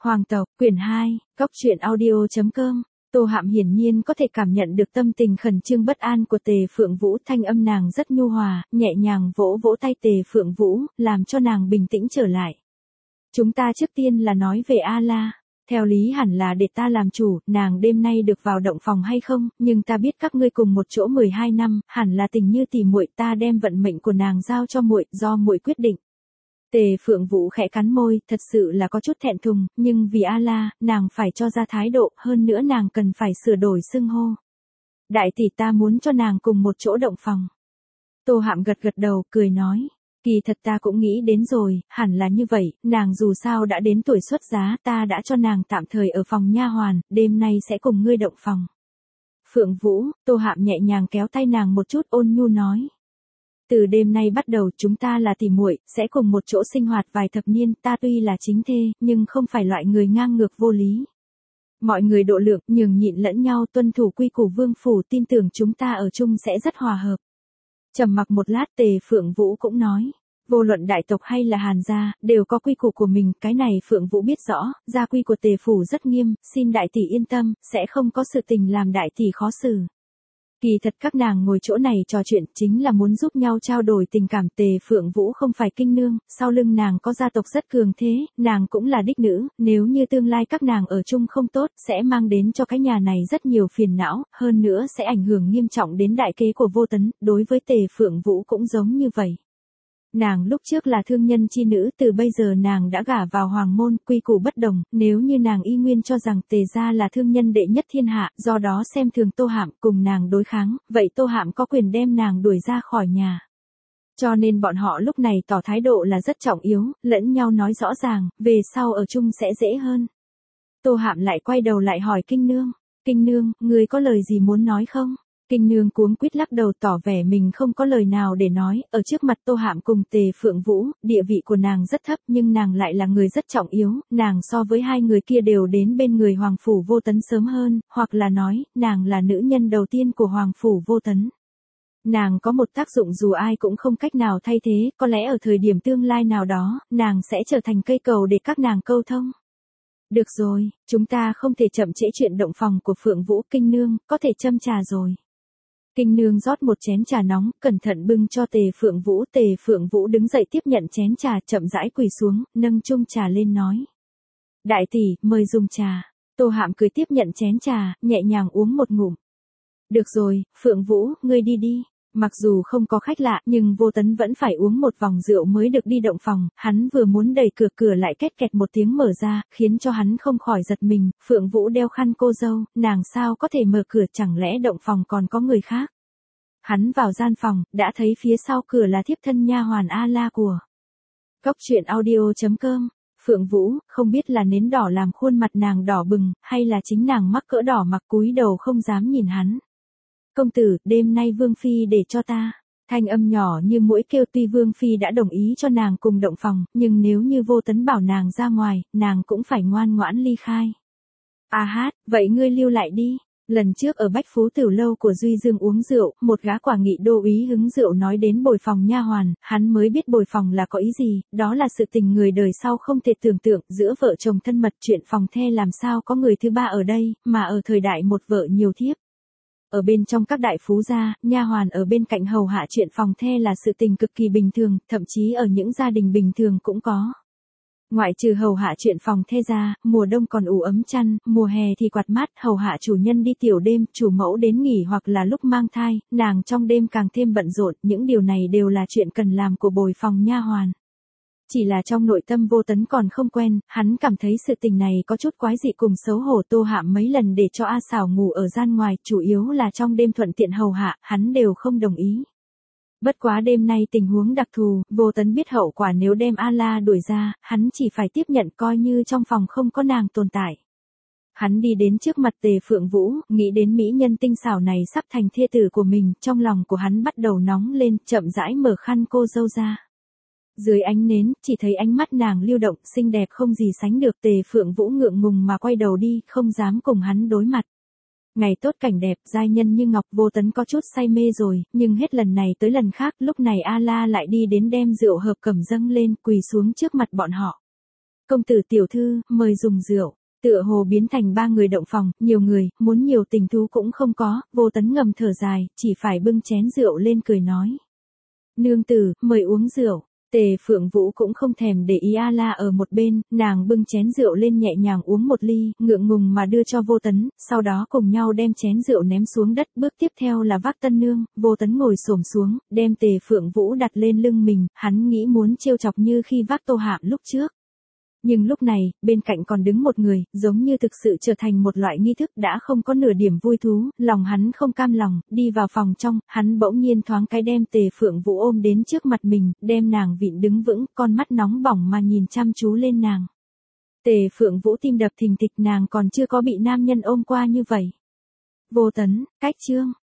Hoàng tộc, quyển 2, Cóc truyện audio.com. Tô Hạm hiển nhiên có thể cảm nhận được tâm tình khẩn trương bất an của Tề Phượng Vũ, thanh âm nàng rất nhu hòa, nhẹ nhàng vỗ vỗ tay Tề Phượng Vũ, làm cho nàng bình tĩnh trở lại. Chúng ta trước tiên là nói về A-la. Theo lý hẳn là để ta làm chủ, nàng đêm nay được vào động phòng hay không, nhưng ta biết các ngươi cùng một chỗ 12 năm, hẳn là tình như tỉ muội, ta đem vận mệnh của nàng giao cho muội, do muội quyết định. Tề Phượng Vũ khẽ cắn môi, thật sự là có chút thẹn thùng, nhưng vì A-la, nàng phải cho ra thái độ, hơn nữa nàng cần phải sửa đổi xưng hô. Đại tỷ, ta muốn cho nàng cùng một chỗ động phòng. Tô Hạm gật gật đầu, cười nói. Kỳ thật ta cũng nghĩ đến rồi, hẳn là như vậy, nàng dù sao đã đến tuổi xuất giá, ta đã cho nàng tạm thời ở phòng nha hoàn, đêm nay sẽ cùng ngươi động phòng. Phượng Vũ, Tô Hạm nhẹ nhàng kéo tay nàng một chút, ôn nhu nói. Từ đêm nay bắt đầu chúng ta là tỉ muội, sẽ cùng một chỗ sinh hoạt vài thập niên, ta tuy là chính thê, nhưng không phải loại người ngang ngược vô lý. Mọi người độ lượng, nhường nhịn lẫn nhau, tuân thủ quy củ vương phủ, tin tưởng chúng ta ở chung sẽ rất hòa hợp. Trầm mặc một lát, Tề Phượng Vũ cũng nói, vô luận đại tộc hay là Hàn gia, đều có quy củ của mình, cái này Phượng Vũ biết rõ, gia quy của Tề phủ rất nghiêm, xin đại tỷ yên tâm, sẽ không có sự tình làm đại tỷ khó xử. Kỳ thật các nàng ngồi chỗ này trò chuyện chính là muốn giúp nhau trao đổi tình cảm. Tề Phượng Vũ không phải kinh nương, sau lưng nàng có gia tộc rất cường thế, nàng cũng là đích nữ, nếu như tương lai các nàng ở chung không tốt, sẽ mang đến cho cái nhà này rất nhiều phiền não, hơn nữa sẽ ảnh hưởng nghiêm trọng đến đại kế của Vô Tấn, đối với Tề Phượng Vũ cũng giống như vậy. Nàng lúc trước là thương nhân chi nữ, từ bây giờ nàng đã gả vào hoàng môn, quy củ bất đồng, nếu như nàng y nguyên cho rằng Tề gia là thương nhân đệ nhất thiên hạ, do đó xem thường Tô Hạm, cùng nàng đối kháng, vậy Tô Hạm có quyền đem nàng đuổi ra khỏi nhà. Cho nên bọn họ lúc này tỏ thái độ là rất trọng yếu, lẫn nhau nói rõ ràng, về sau ở chung sẽ dễ hơn. Tô Hạm lại quay đầu lại hỏi Kinh Nương, người có lời gì muốn nói không? Kinh nương cuống quýt lắc đầu tỏ vẻ mình không có lời nào để nói, ở trước mặt Tô Hạm cùng Tề Phượng Vũ, địa vị của nàng rất thấp nhưng nàng lại là người rất trọng yếu, nàng so với hai người kia đều đến bên người Hoàng Phủ Vô Tấn sớm hơn, hoặc là nói, nàng là nữ nhân đầu tiên của Hoàng Phủ Vô Tấn. Nàng có một tác dụng dù ai cũng không cách nào thay thế, có lẽ ở thời điểm tương lai nào đó, nàng sẽ trở thành cây cầu để các nàng câu thông. Được rồi, chúng ta không thể chậm trễ chuyện động phòng của Phượng Vũ. Kinh nương, có thể châm trà rồi. Kinh nương rót một chén trà nóng, cẩn thận bưng cho Tề Phượng Vũ. Tề Phượng Vũ đứng dậy tiếp nhận chén trà, chậm rãi quỳ xuống, nâng chung trà lên nói. Đại tỷ, mời dùng trà. Tô Hạm cười tiếp nhận chén trà, nhẹ nhàng uống một ngụm. Được rồi, Phượng Vũ, ngươi đi đi. Mặc dù không có khách lạ, nhưng Vô Tấn vẫn phải uống một vòng rượu mới được đi động phòng, hắn vừa muốn đẩy cửa lại két kẹt một tiếng mở ra, khiến cho hắn không khỏi giật mình. Phượng Vũ đeo khăn cô dâu, nàng sao có thể mở cửa, chẳng lẽ động phòng còn có người khác? Hắn vào gian phòng, đã thấy phía sau cửa là thiếp thân nha hoàn A-la của Cóc truyện audio.com. Phượng Vũ, không biết là nến đỏ làm khuôn mặt nàng đỏ bừng, hay là chính nàng mắc cỡ đỏ mặc cúi đầu không dám nhìn hắn. Công tử, đêm nay Vương Phi để cho ta. Thanh âm nhỏ như muỗi kêu, tuy Vương Phi đã đồng ý cho nàng cùng động phòng, nhưng nếu như Vô Tấn bảo nàng ra ngoài, nàng cũng phải ngoan ngoãn ly khai. À hát, vậy ngươi lưu lại đi. Lần trước ở Bách Phú Tiểu Lâu của Duy Dương uống rượu, một gã quả nghị đô úy hứng rượu nói đến bồi phòng nha hoàn, hắn mới biết bồi phòng là có ý gì, đó là sự tình người đời sau không thể tưởng tượng, giữa vợ chồng thân mật chuyện phòng the làm sao có người thứ ba ở đây, mà ở thời đại một vợ nhiều thiếp. Ở bên trong các đại phú gia, nha hoàn ở bên cạnh hầu hạ chuyện phòng the là sự tình cực kỳ bình thường, thậm chí ở những gia đình bình thường cũng có. Ngoại trừ hầu hạ chuyện phòng the ra, mùa đông còn ủ ấm chăn, mùa hè thì quạt mát, hầu hạ chủ nhân đi tiểu đêm, chủ mẫu đến nghỉ hoặc là lúc mang thai, nàng trong đêm càng thêm bận rộn, những điều này đều là chuyện cần làm của bồi phòng nha hoàn. Chỉ là trong nội tâm Vô Tấn còn không quen, hắn cảm thấy sự tình này có chút quái dị cùng xấu hổ. Tô Hạm mấy lần để cho A Xảo ngủ ở gian ngoài, chủ yếu là trong đêm thuận tiện hầu hạ, hắn đều không đồng ý. Bất quá đêm nay tình huống đặc thù, Vô Tấn biết hậu quả nếu đem A-la đuổi ra, hắn chỉ phải tiếp nhận coi như trong phòng không có nàng tồn tại. Hắn đi đến trước mặt Tề Phượng Vũ, nghĩ đến mỹ nhân tinh xảo này sắp thành thê tử của mình, trong lòng của hắn bắt đầu nóng lên, chậm rãi mở khăn cô dâu ra. Dưới ánh nến, chỉ thấy ánh mắt nàng lưu động, xinh đẹp không gì sánh được. Tề Phượng Vũ ngượng ngùng mà quay đầu đi, không dám cùng hắn đối mặt. Ngày tốt cảnh đẹp, giai nhân như ngọc. Vô Tấn có chút say mê rồi, nhưng hết lần này tới lần khác, lúc này A-la lại đi đến đem rượu hợp cẩm dâng lên, quỳ xuống trước mặt bọn họ. công tử tiểu thư, mời dùng rượu. Tựa hồ biến thành ba người động phòng, nhiều người, muốn nhiều tình thú cũng không có, Vô Tấn ngầm thở dài, chỉ phải bưng chén rượu lên cười nói. Nương tử, mời uống rượu. Tề Phượng Vũ cũng không thèm để ý A La ở một bên, nàng bưng chén rượu lên nhẹ nhàng uống một ly, ngượng ngùng mà đưa cho Vô Tấn, sau đó cùng nhau đem chén rượu ném xuống đất, bước tiếp theo là vác tân nương, Vô Tấn ngồi xổm xuống, đem Tề Phượng Vũ đặt lên lưng mình, hắn nghĩ muốn trêu chọc như khi vác Tô Hạm lúc trước. Nhưng lúc này, bên cạnh còn đứng một người, giống như thực sự trở thành một loại nghi thức đã không có nửa điểm vui thú, lòng hắn không cam lòng, đi vào phòng trong, hắn bỗng nhiên thoáng cái đem Tề Phượng Vũ ôm đến trước mặt mình, đem nàng vịn đứng vững, con mắt nóng bỏng mà nhìn chăm chú lên nàng. Tề Phượng Vũ tim đập thình thịch, nàng còn chưa có bị nam nhân ôm qua như vậy. Vô Tấn, cách chương.